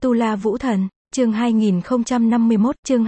Tu La Vũ Thần, chương 2051, chương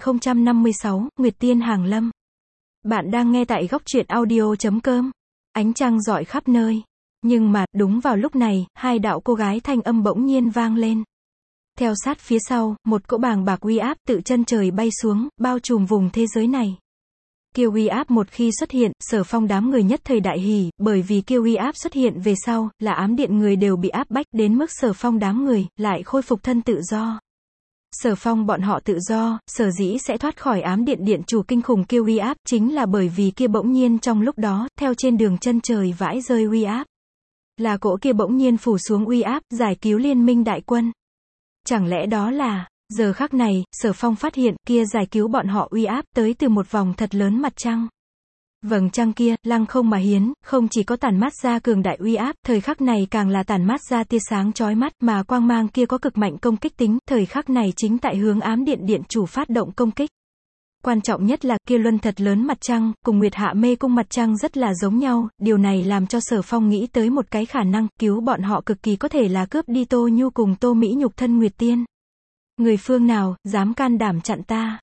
2056, Nguyệt Tiên Hàng Lâm. Bạn đang nghe tại góc truyện audio.com. Ánh trăng rọi khắp nơi. Nhưng mà, đúng vào lúc này, hai đạo cô gái thanh âm bỗng nhiên vang lên. Theo sát phía sau, một cỗ bàng bạc uy áp tự chân trời bay xuống, bao trùm vùng thế giới này. Kiêu uy áp một khi xuất hiện, Sở Phong đám người nhất thời đại hỉ, bởi vì kiêu uy áp xuất hiện về sau, là ám điện người đều bị áp bách đến mức Sở Phong đám người, lại khôi phục thân tự do. Sở Phong bọn họ tự do, sở dĩ sẽ thoát khỏi ám điện điện chủ kinh khủng kiêu uy áp, chính là bởi vì kia bỗng nhiên trong lúc đó, theo trên đường chân trời vãi rơi uy áp. Là cỗ kia bỗng nhiên phủ xuống uy áp, giải cứu liên minh đại quân. Chẳng lẽ đó là... Giờ khắc này, Sở Phong phát hiện, kia giải cứu bọn họ uy áp tới từ một vòng thật lớn mặt trăng. Vầng trăng kia, lăng không mà hiến, không chỉ có tản mát ra cường đại uy áp, thời khắc này càng là tản mát ra tia sáng chói mắt, mà quang mang kia có cực mạnh công kích tính, thời khắc này chính tại hướng ám điện điện chủ phát động công kích. Quan trọng nhất là, kia luân thật lớn mặt trăng, cùng Nguyệt Hạ Mê Cung mặt trăng rất là giống nhau, điều này làm cho Sở Phong nghĩ tới một cái khả năng, cứu bọn họ cực kỳ có thể là cướp đi Tô Nhu cùng Tô Mỹ nhục thân Nguyệt Tiên. Người phương nào, dám can đảm chặn ta?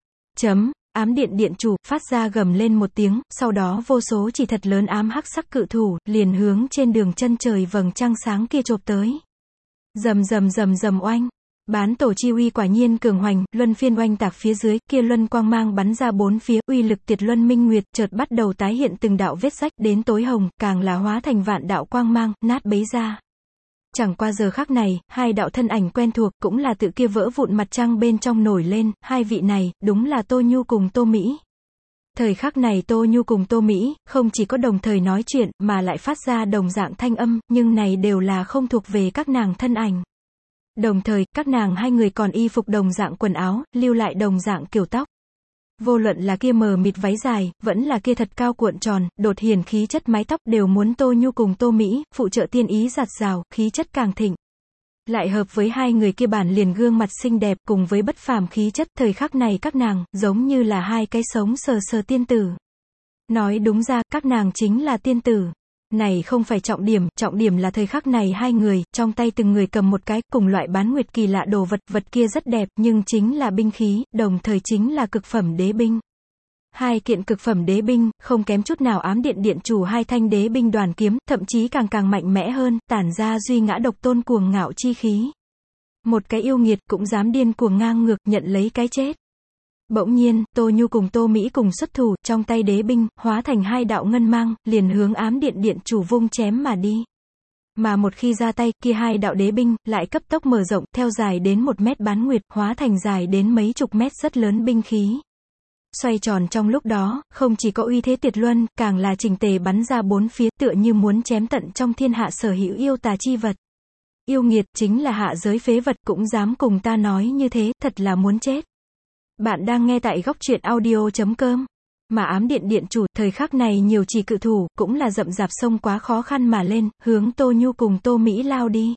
Ám điện điện chủ, phát ra gầm lên một tiếng, sau đó vô số chỉ thật lớn ám hắc sắc cự thủ, liền hướng trên đường chân trời vầng trăng sáng kia chộp tới. Rầm rầm rầm rầm oanh. Bán tổ chi uy quả nhiên cường hoành, luân phiên oanh tạc phía dưới, kia luân quang mang bắn ra bốn phía, uy lực tiệt luân minh nguyệt, chợt bắt đầu tái hiện từng đạo vết rách, đến tối hồng, càng là hóa thành vạn đạo quang mang, nát bấy ra. Chẳng qua giờ khắc này, hai đạo thân ảnh quen thuộc, cũng là tự kia vỡ vụn mặt trăng bên trong nổi lên, hai vị này, đúng là Tô Nhu cùng Tô Mỹ. Thời khắc này Tô Nhu cùng Tô Mỹ, không chỉ có đồng thời nói chuyện, mà lại phát ra đồng dạng thanh âm, nhưng này đều là không thuộc về các nàng thân ảnh. Đồng thời, các nàng hai người còn y phục đồng dạng quần áo, lưu lại đồng dạng kiểu tóc. Vô luận là kia mờ mịt váy dài, vẫn là kia thật cao cuộn tròn, đột hiển khí chất mái tóc đều muốn Tô Nhu cùng Tô Mỹ, phụ trợ tiên ý giạt rào, khí chất càng thịnh. Lại hợp với hai người kia bản liền gương mặt xinh đẹp, cùng với bất phàm khí chất, thời khắc này các nàng, giống như là hai cái sống sờ sờ tiên tử. Nói đúng ra, các nàng chính là tiên tử. Này không phải trọng điểm là thời khắc này hai người, trong tay từng người cầm một cái, cùng loại bán nguyệt kỳ lạ đồ vật, vật kia rất đẹp, nhưng chính là binh khí, đồng thời chính là cực phẩm đế binh. Hai kiện cực phẩm đế binh, không kém chút nào ám điện điện chủ hai thanh đế binh đoàn kiếm, thậm chí càng mạnh mẽ hơn, tản ra duy ngã độc tôn cuồng ngạo chi khí. Một cái yêu nghiệt cũng dám điên cuồng ngang ngược, nhận lấy cái chết. Bỗng nhiên, Tô Nhu cùng Tô Mỹ cùng xuất thủ, trong tay đế binh, hóa thành hai đạo ngân mang, liền hướng ám điện điện chủ vung chém mà đi. Mà một khi ra tay, kia hai đạo đế binh, lại cấp tốc mở rộng, theo dài đến 1 mét bán nguyệt, hóa thành dài đến mấy chục mét rất lớn binh khí. Xoay tròn trong lúc đó, không chỉ có uy thế tiệt luân, càng là chỉnh tề bắn ra bốn phía, tựa như muốn chém tận trong thiên hạ sở hữu yêu tà chi vật. Yêu nghiệt, chính là hạ giới phế vật, cũng dám cùng ta nói như thế, thật là muốn chết. Bạn đang nghe tại góc truyện audio.com. Mà ám điện điện chủ, thời khắc này nhiều chỉ cự thủ, cũng là rậm rạp sông quá khó khăn mà lên, hướng Tô Nhu cùng Tô Mỹ lao đi.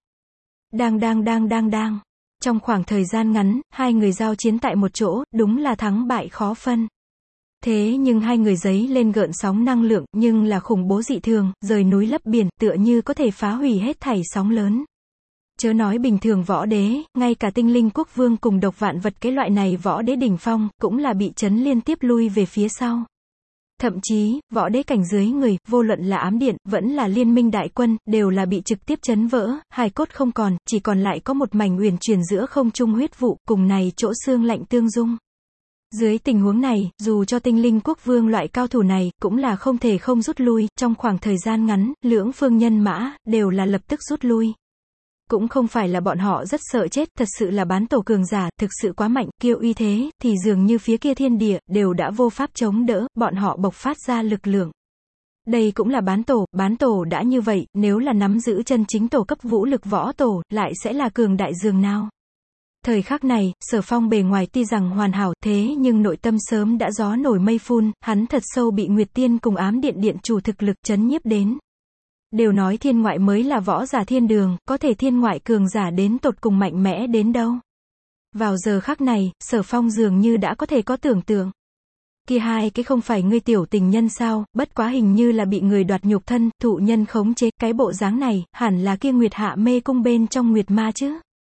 Đang. Trong khoảng thời gian ngắn, hai người giao chiến tại một chỗ, đúng là thắng bại khó phân. Thế nhưng hai người giấy lên gợn sóng năng lượng, nhưng là khủng bố dị thường, rời núi lấp biển, tựa như có thể phá hủy hết thảy sóng lớn. Chớ nói bình thường võ đế, ngay cả tinh linh quốc vương cùng độc vạn vật cái loại này võ đế đỉnh phong, cũng là bị chấn liên tiếp lui về phía sau. Thậm chí, võ đế cảnh dưới người, vô luận là ám điện, vẫn là liên minh đại quân, đều là bị trực tiếp chấn vỡ, hài cốt không còn, chỉ còn lại có một mảnh uyển chuyển giữa không trung huyết vụ, cùng này chỗ xương lạnh tương dung. Dưới tình huống này, dù cho tinh linh quốc vương loại cao thủ này, cũng là không thể không rút lui, trong khoảng thời gian ngắn, lưỡng phương nhân mã, đều là lập tức rút lui. Cũng không phải là bọn họ rất sợ chết, thật sự là bán tổ cường giả, thực sự quá mạnh, kiêu uy thế, thì dường như phía kia thiên địa, đều đã vô pháp chống đỡ, bọn họ bộc phát ra lực lượng. Đây cũng là bán tổ đã như vậy, nếu là nắm giữ chân chính tổ cấp vũ lực võ tổ, lại sẽ là cường đại dường nào. Thời khắc này, Sở Phong bề ngoài tuy rằng hoàn hảo, thế nhưng nội tâm sớm đã gió nổi mây phun, hắn thật sâu bị Nguyệt Tiên cùng ám điện điện chủ thực lực chấn nhiếp đến. Đều nói thiên ngoại mới là võ giả thiên đường, có thể thiên ngoại cường giả đến tột cùng mạnh mẽ đến đâu. Vào giờ khắc này, Sở Phong dường như đã có thể có tưởng tượng. Kia hai cái không phải ngươi tiểu tình nhân sao, bất quá hình như là bị người đoạt nhục thân, thụ nhân khống chế, cái bộ dáng này, hẳn là kia Nguyệt Hạ Mê Cung bên trong Nguyệt Ma chứ.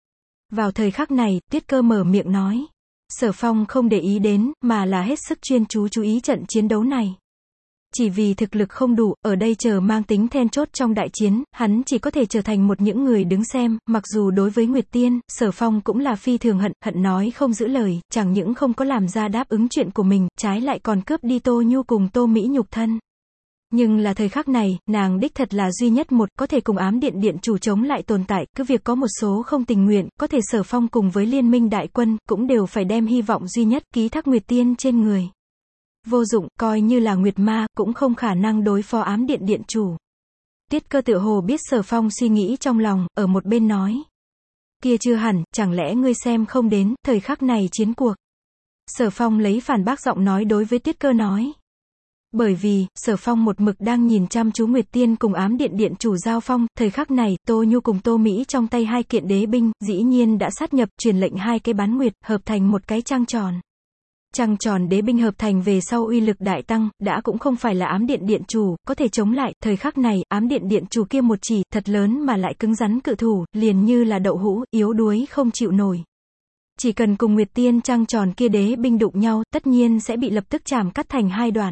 Vào thời khắc này, Tuyết Cơ mở miệng nói. Sở Phong không để ý đến, mà là hết sức chuyên chú ý trận chiến đấu này. Chỉ vì thực lực không đủ, ở đây chờ mang tính then chốt trong đại chiến, hắn chỉ có thể trở thành một những người đứng xem, mặc dù đối với Nguyệt Tiên, Sở Phong cũng là phi thường hận nói không giữ lời, chẳng những không có làm ra đáp ứng chuyện của mình, trái lại còn cướp đi Tô Nhu cùng Tô Mỹ nhục thân. Nhưng là thời khắc này, nàng đích thật là duy nhất một có thể cùng ám điện điện chủ chống lại tồn tại, cứ việc có một số không tình nguyện, có thể Sở Phong cùng với liên minh đại quân, cũng đều phải đem hy vọng duy nhất ký thác Nguyệt Tiên trên người. Vô dụng, coi như là Nguyệt Ma, cũng không khả năng đối phó ám điện điện chủ. Tuyết Cơ tựa hồ biết Sở Phong suy nghĩ trong lòng, ở một bên nói. Kia chưa hẳn, chẳng lẽ ngươi xem không đến, thời khắc này chiến cuộc. Sở Phong lấy phản bác giọng nói đối với Tuyết Cơ nói. Bởi vì, Sở Phong một mực đang nhìn chăm chú Nguyệt Tiên cùng ám điện điện chủ giao phong, thời khắc này, Tô Nhu cùng Tô Mỹ trong tay hai kiện đế binh, dĩ nhiên đã sát nhập, truyền lệnh hai cái bán nguyệt, hợp thành một cái trăng tròn. Trăng tròn đế binh hợp thành về sau uy lực đại tăng, đã cũng không phải là ám điện điện chủ, có thể chống lại, thời khắc này, ám điện điện chủ kia một chỉ, thật lớn mà lại cứng rắn cự thủ, liền như là đậu hũ, yếu đuối không chịu nổi. Chỉ cần cùng Nguyệt Tiên trăng tròn kia đế binh đụng nhau, tất nhiên sẽ bị lập tức chảm cắt thành hai đoạn.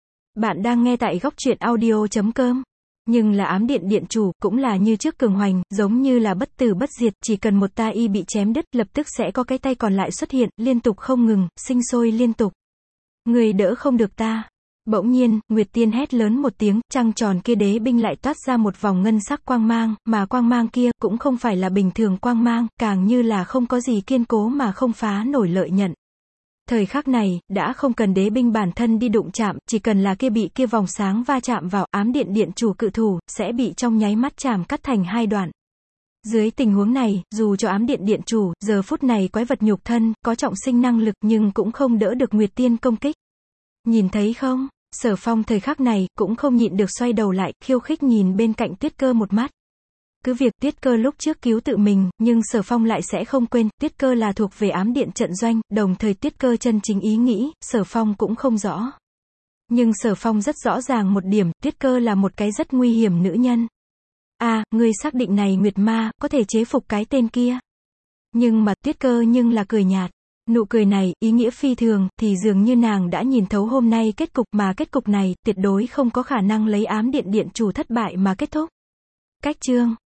Bạn đang nghe tại góc truyện audio.com. Nhưng là ám điện điện chủ, cũng là như trước cường hoành, giống như là bất tử bất diệt, chỉ cần một ta y bị chém đứt, lập tức sẽ có cái tay còn lại xuất hiện, liên tục không ngừng, sinh sôi liên tục. Người đỡ không được ta. Bỗng nhiên, Nguyệt Tiên hét lớn một tiếng, trăng tròn kia đế binh lại toát ra một vòng ngân sắc quang mang, mà quang mang kia, cũng không phải là bình thường quang mang, càng như là không có gì kiên cố mà không phá nổi lợi nhận. Thời khắc này, đã không cần đế binh bản thân đi đụng chạm, chỉ cần là kia bị kia vòng sáng va chạm vào, ám điện điện chủ cự thủ, sẽ bị trong nháy mắt chảm cắt thành hai đoạn. Dưới tình huống này, dù cho ám điện điện chủ, giờ phút này quái vật nhục thân, có trọng sinh năng lực nhưng cũng không đỡ được Nguyệt Tiên công kích. Nhìn thấy không? Sở Phong thời khắc này, cũng không nhịn được xoay đầu lại, khiêu khích nhìn bên cạnh Tuyết Cơ một mắt. Cứ việc Tuyết Cơ lúc trước cứu tự mình, nhưng Sở Phong lại sẽ không quên, Tuyết Cơ là thuộc về ám điện trận doanh, đồng thời Tuyết Cơ chân chính ý nghĩ, Sở Phong cũng không rõ. Nhưng Sở Phong rất rõ ràng một điểm, Tuyết Cơ là một cái rất nguy hiểm nữ nhân. Ngươi xác định này Nguyệt Ma, có thể chế phục cái tên kia. Nhưng mà Tuyết Cơ nhưng là cười nhạt. Nụ cười này, ý nghĩa phi thường, thì dường như nàng đã nhìn thấu hôm nay kết cục, mà kết cục này, tuyệt đối không có khả năng lấy ám điện điện chủ thất bại mà kết thúc. Cách chương